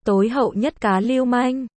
Tối hậu nhất cá lưu manh.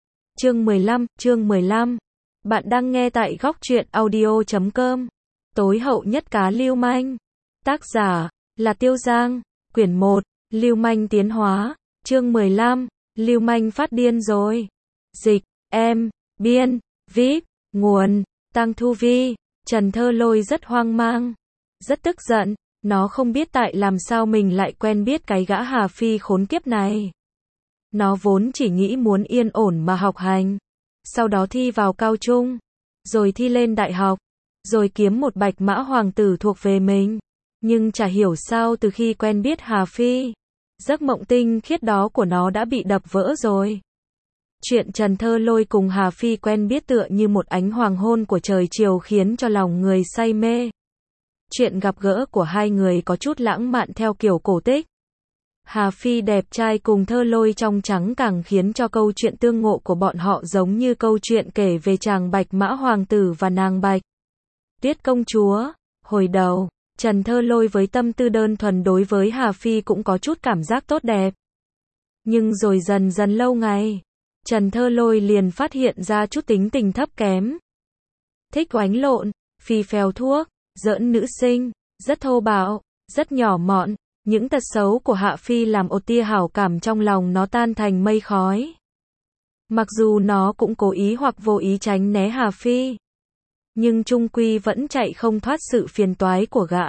Chương 15. Bạn đang nghe tại góc truyện audio.com. Tối hậu nhất cá lưu manh. Tác giả là Tiêu Giang. Quyển 1. Lưu manh tiến hóa. Chương 15. Lưu manh phát điên rồi. Dịch, em, biên, viết, nguồn, Tăng Thu Vi. Trần Thơ Lôi rất hoang mang, rất tức giận. Nó không biết tại làm sao mình lại quen biết cái gã Hà Phi khốn kiếp này. Nó vốn chỉ nghĩ muốn yên ổn mà học hành, sau đó thi vào cao trung, rồi thi lên đại học, rồi kiếm một bạch mã hoàng tử thuộc về mình. Nhưng chả hiểu sao từ khi quen biết Hà Phi, giấc mộng tinh khiết đó của nó đã bị đập vỡ rồi. Chuyện Trần Thơ Lôi cùng Hà Phi quen biết tựa như một ánh hoàng hôn của trời chiều khiến cho lòng người say mê. Chuyện gặp gỡ của hai người có chút lãng mạn theo kiểu cổ tích. Hà Phi đẹp trai cùng Thơ Lôi trong trắng càng khiến cho câu chuyện tương ngộ của bọn họ giống như câu chuyện kể về chàng bạch mã hoàng tử và nàng bạch tuyết công chúa. Hồi đầu, Trần Thơ Lôi với tâm tư đơn thuần đối với Hà Phi cũng có chút cảm giác tốt đẹp. Nhưng rồi dần dần lâu ngày, Trần Thơ Lôi liền phát hiện ra chút tính tình thấp kém. Thích oánh lộn, phi phèo thuốc, giỡn nữ sinh, rất thô bạo, rất nhỏ mọn. Những tật xấu của Hạ Phi làm một tia hảo cảm trong lòng nó tan thành mây khói. Mặc dù nó cũng cố ý hoặc vô ý tránh né Hà Phi, nhưng chung quy vẫn chạy không thoát sự phiền toái của gã.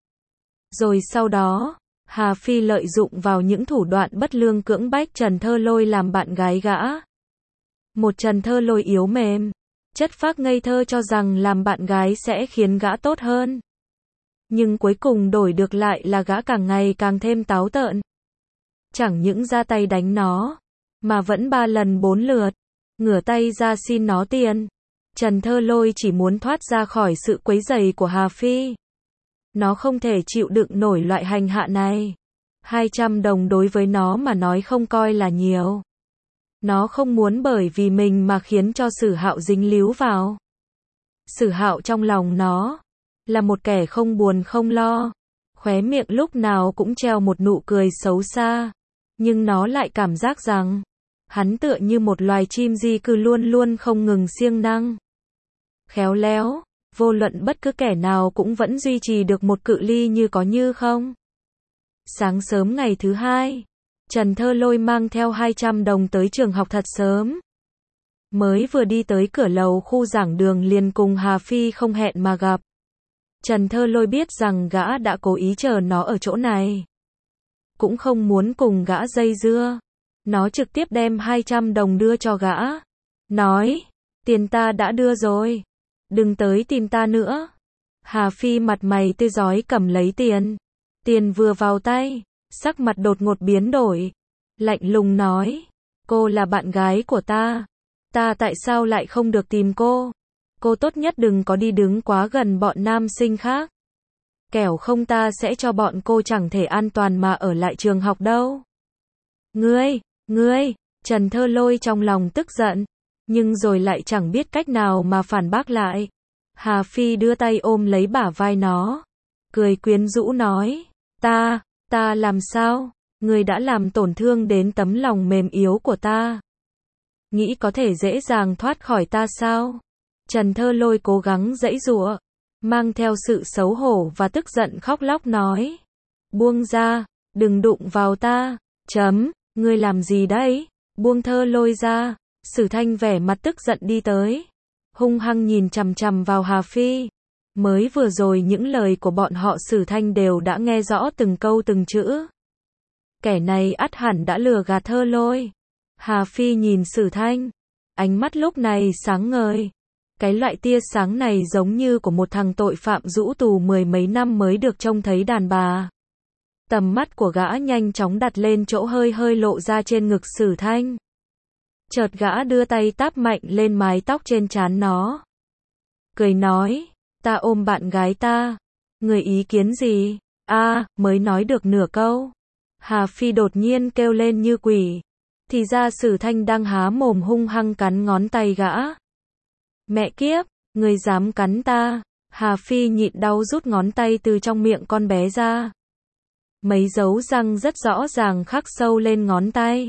Rồi sau đó, Hà Phi lợi dụng vào những thủ đoạn bất lương cưỡng bách Trần Thơ Lôi làm bạn gái gã. Một Trần Thơ Lôi yếu mềm, chất phác ngây thơ cho rằng làm bạn gái sẽ khiến gã tốt hơn. Nhưng cuối cùng đổi được lại là gã càng ngày càng thêm táo tợn. Chẳng những ra tay đánh nó, mà vẫn 3 lần 4 lượt ngửa tay ra xin nó tiền. Trần Thơ Lôi chỉ muốn thoát ra khỏi sự quấy rầy của Hà Phi. Nó không thể chịu đựng nổi loại hành hạ này. 200 đồng đối với nó mà nói không coi là nhiều. Nó không muốn bởi vì mình mà khiến cho Sử Hạo dính líu vào. Sử Hạo trong lòng nó là một kẻ không buồn không lo, khóe miệng lúc nào cũng treo một nụ cười xấu xa, nhưng nó lại cảm giác rằng hắn tựa như một loài chim di cư luôn luôn không ngừng siêng năng, khéo léo, vô luận bất cứ kẻ nào cũng vẫn duy trì được một cự ly như có như không. Sáng sớm ngày thứ hai, Trần Thơ Lôi mang theo 200 đồng tới trường học thật sớm. Mới vừa đi tới cửa lầu khu giảng đường liền cùng Hà Phi không hẹn mà gặp. Trần Thơ Lôi biết rằng gã đã cố ý chờ nó ở chỗ này, cũng không muốn cùng gã dây dưa. Nó trực tiếp đem 200 đồng đưa cho gã, nói, tiền ta đã đưa rồi, đừng tới tìm ta nữa. Hà Phi mặt mày tươi rói cầm lấy tiền. Tiền vừa vào tay, sắc mặt đột ngột biến đổi, lạnh lùng nói, cô là bạn gái của ta tại sao lại không được tìm cô? Cô tốt nhất đừng có đi đứng quá gần bọn nam sinh khác. Kẻo không ta sẽ cho bọn cô chẳng thể an toàn mà ở lại trường học đâu. Ngươi, Trần Thơ Lôi trong lòng tức giận, nhưng rồi lại chẳng biết cách nào mà phản bác lại. Hà Phi đưa tay ôm lấy bả vai nó, cười quyến rũ nói, ta làm sao? Ngươi đã làm tổn thương đến tấm lòng mềm yếu của ta. Nghĩ có thể dễ dàng thoát khỏi ta sao? Trần Thơ Lôi cố gắng giãy giụa, mang theo sự xấu hổ và tức giận khóc lóc nói, buông ra, đừng đụng vào ta. Ngươi làm gì đấy? Buông Thơ Lôi ra. Sử Thanh vẻ mặt tức giận đi tới, hung hăng nhìn chằm chằm vào Hà Phi. Mới vừa rồi những lời của bọn họ Sử Thanh đều đã nghe rõ từng câu từng chữ. Kẻ này ắt hẳn đã lừa gạt Thơ Lôi. Hà Phi nhìn Sử Thanh, ánh mắt lúc này sáng ngời. Cái loại tia sáng này giống như của một thằng tội phạm rũ tù 10 mấy năm mới được trông thấy đàn bà. Tầm mắt của gã nhanh chóng đặt lên chỗ hơi lộ ra trên ngực Sử Thanh. Chợt gã đưa tay táp mạnh lên mái tóc trên trán nó, cười nói, ta ôm bạn gái ta, người ý kiến gì? Mới nói được nửa câu, Hà Phi đột nhiên kêu lên như quỷ. Thì ra Sử Thanh đang há mồm hung hăng cắn ngón tay gã. Mẹ kiếp, người dám cắn ta? Hà Phi nhịn đau rút ngón tay từ trong miệng con bé ra. Mấy dấu răng rất rõ ràng khắc sâu lên ngón tay.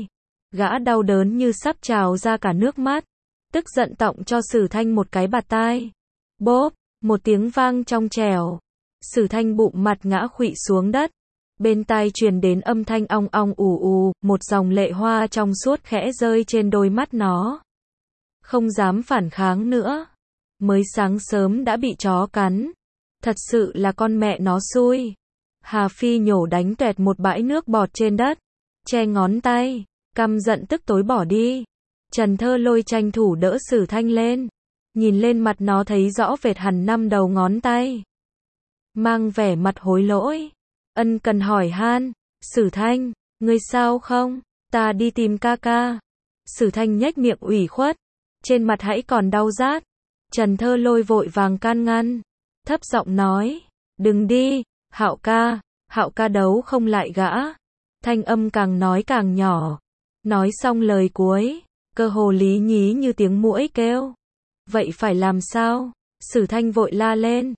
Gã đau đớn như sắp trào ra cả nước mắt, tức giận tọng cho Sử Thanh một cái bạt tai. Bốp, một tiếng vang trong trẻo. Sử Thanh bụng mặt ngã khuỵu xuống đất. Bên tai truyền đến âm thanh ong ong ù ù, một dòng lệ hoa trong suốt khẽ rơi trên đôi mắt nó. Không dám phản kháng nữa. Mới sáng sớm đã bị chó cắn. Thật sự là con mẹ nó xui. Hà Phi nhổ đánh tuẹt một bãi nước bọt trên đất. Che ngón tay, căm giận tức tối bỏ đi. Trần Thơ Lôi tranh thủ đỡ Sử Thanh lên. Nhìn lên mặt nó thấy rõ vệt hằn 5 đầu ngón tay. Mang vẻ mặt hối lỗi. Ân cần hỏi han. Sử Thanh, ngươi sao không? Ta đi tìm ca ca. Sử Thanh nhếch miệng ủy khuất. Trên mặt hãy còn đau rát. Trần Thơ Lôi vội vàng can ngăn. Thấp giọng nói. Đừng đi, Hạo ca đấu không lại gã. Thanh âm càng nói càng nhỏ. Nói xong lời cuối, cơ hồ lý nhí như tiếng muỗi kêu. Vậy phải làm sao? Sử Thanh vội la lên.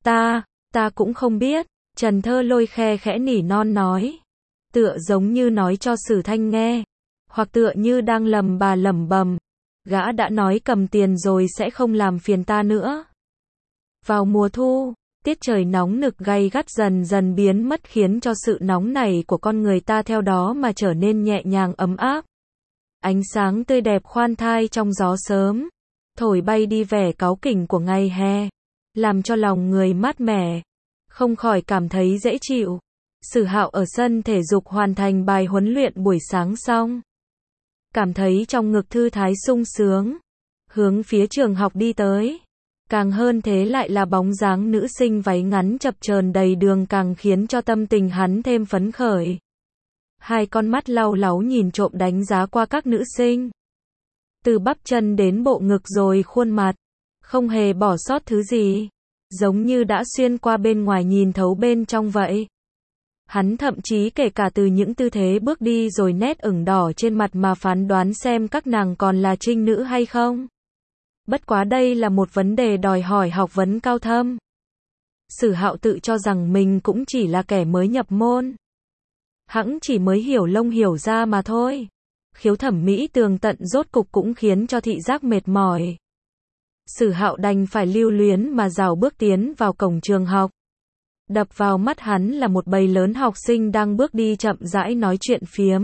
Ta cũng không biết. Trần Thơ Lôi khe khẽ nỉ non nói. Tựa giống như nói cho Sử Thanh nghe. Hoặc tựa như đang lầm bà lẩm bẩm. Gã đã nói cầm tiền rồi sẽ không làm phiền ta nữa. Vào mùa thu, tiết trời nóng nực gay gắt dần dần biến mất khiến cho sự nóng này của con người ta theo đó mà trở nên nhẹ nhàng ấm áp. Ánh sáng tươi đẹp khoan thai trong gió sớm, thổi bay đi vẻ cáu kỉnh của ngày hè, làm cho lòng người mát mẻ, không khỏi cảm thấy dễ chịu. Sử Hạo ở sân thể dục hoàn thành bài huấn luyện buổi sáng xong, cảm thấy trong ngực thư thái sung sướng, hướng phía trường học đi tới. Càng hơn thế lại là bóng dáng nữ sinh váy ngắn chập chờn đầy đường càng khiến cho tâm tình hắn thêm phấn khởi. Hai con mắt lau láu nhìn trộm đánh giá qua các nữ sinh. Từ bắp chân đến bộ ngực rồi khuôn mặt, không hề bỏ sót thứ gì, giống như đã xuyên qua bên ngoài nhìn thấu bên trong vậy. Hắn thậm chí kể cả từ những tư thế bước đi rồi nét ửng đỏ trên mặt mà phán đoán xem các nàng còn là trinh nữ hay không. Bất quá đây là một vấn đề đòi hỏi học vấn cao thâm. Sử Hạo tự cho rằng mình cũng chỉ là kẻ mới nhập môn. Hẵng chỉ mới hiểu lông hiểu da mà thôi. Khiếu thẩm mỹ tường tận rốt cục cũng khiến cho thị giác mệt mỏi. Sử Hạo đành phải lưu luyến mà rảo bước tiến vào cổng trường học. Đập vào mắt hắn là một bầy lớn học sinh đang bước đi chậm rãi nói chuyện phiếm.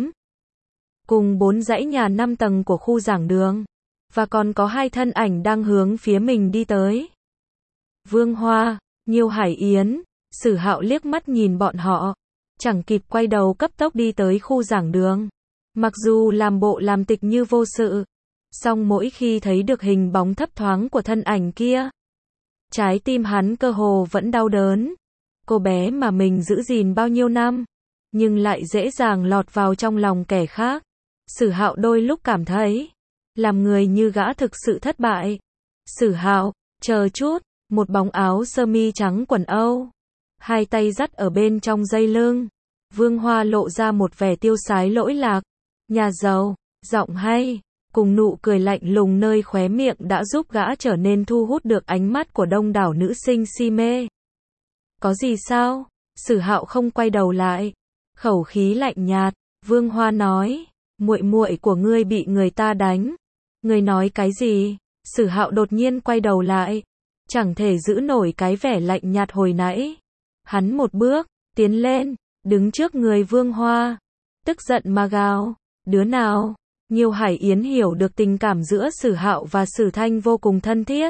Cùng 4 dãy nhà 5 tầng của khu giảng đường. Và còn có 2 thân ảnh đang hướng phía mình đi tới. Vương Hoa, Nhiêu Hải Yến. Sử Hạo liếc mắt nhìn bọn họ, chẳng kịp quay đầu cấp tốc đi tới khu giảng đường. Mặc dù làm bộ làm tịch như vô sự, song mỗi khi thấy được hình bóng thấp thoáng của thân ảnh kia, trái tim hắn cơ hồ vẫn đau đớn. Cô bé mà mình giữ gìn bao nhiêu năm, nhưng lại dễ dàng lọt vào trong lòng kẻ khác. Sử Hạo đôi lúc cảm thấy, làm người như gã thực sự thất bại. Sử Hạo, chờ chút, một bóng áo sơ mi trắng quần Âu, 2 tay dắt ở bên trong dây lưng. Vương Hoa lộ ra một vẻ tiêu sái lỗi lạc. Nhà giàu, giọng hay, cùng nụ cười lạnh lùng nơi khóe miệng đã giúp gã trở nên thu hút được ánh mắt của đông đảo nữ sinh si mê. Có gì sao? Sử Hạo không quay đầu lại. Khẩu khí lạnh nhạt, Vương Hoa nói, muội muội của ngươi bị người ta đánh. Ngươi nói cái gì? Sử Hạo đột nhiên quay đầu lại, chẳng thể giữ nổi cái vẻ lạnh nhạt hồi nãy. Hắn một bước tiến lên, đứng trước người Vương Hoa, tức giận mà gào, đứa nào? Nhiêu Hải Yến hiểu được tình cảm giữa Sử Hạo và Sử Thanh vô cùng thân thiết.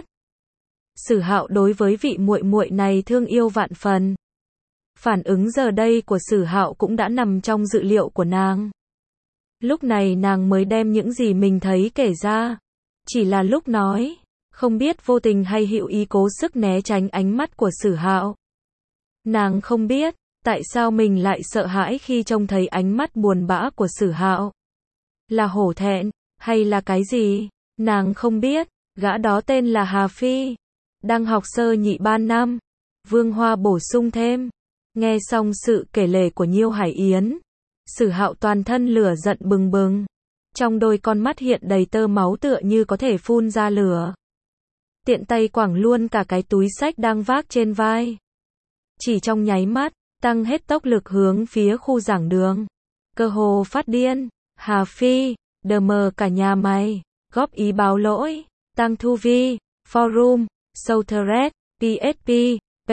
Sử Hạo đối với vị muội muội này thương yêu vạn phần. Phản ứng giờ đây của Sử Hạo cũng đã nằm trong dự liệu của nàng. Lúc này nàng mới đem những gì mình thấy kể ra. Chỉ là lúc nói, không biết vô tình hay hữu ý cố sức né tránh ánh mắt của Sử Hạo. Nàng không biết, tại sao mình lại sợ hãi khi trông thấy ánh mắt buồn bã của Sử Hạo. Là hổ thẹn, hay là cái gì? Nàng không biết, gã đó tên là Hà Phi. Đang học sơ nhị ban năm. Vương Hoa bổ sung thêm. Nghe xong sự kể lể của Nhiêu Hải Yến, Sử Hạo toàn thân lửa giận bừng bừng. Trong đôi con mắt hiện đầy tơ máu tựa như có thể phun ra lửa. Tiện tay quẳng luôn cả cái túi xách đang vác trên vai. Chỉ trong nháy mắt, tăng hết tốc lực hướng phía khu giảng đường. Cơ hồ phát điên. Hà Phi, DM cả nhà mày, góp ý báo lỗi, Tăng Thu Vi, Forum, Southred, PSP, P,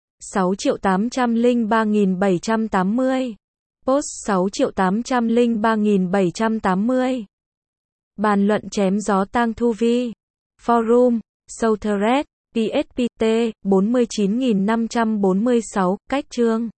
6.803.780. Post 6.803.780. Bàn luận chém gió Tăng Thu Vi. Forum, Southred, PSPT, 49.546, cách chương.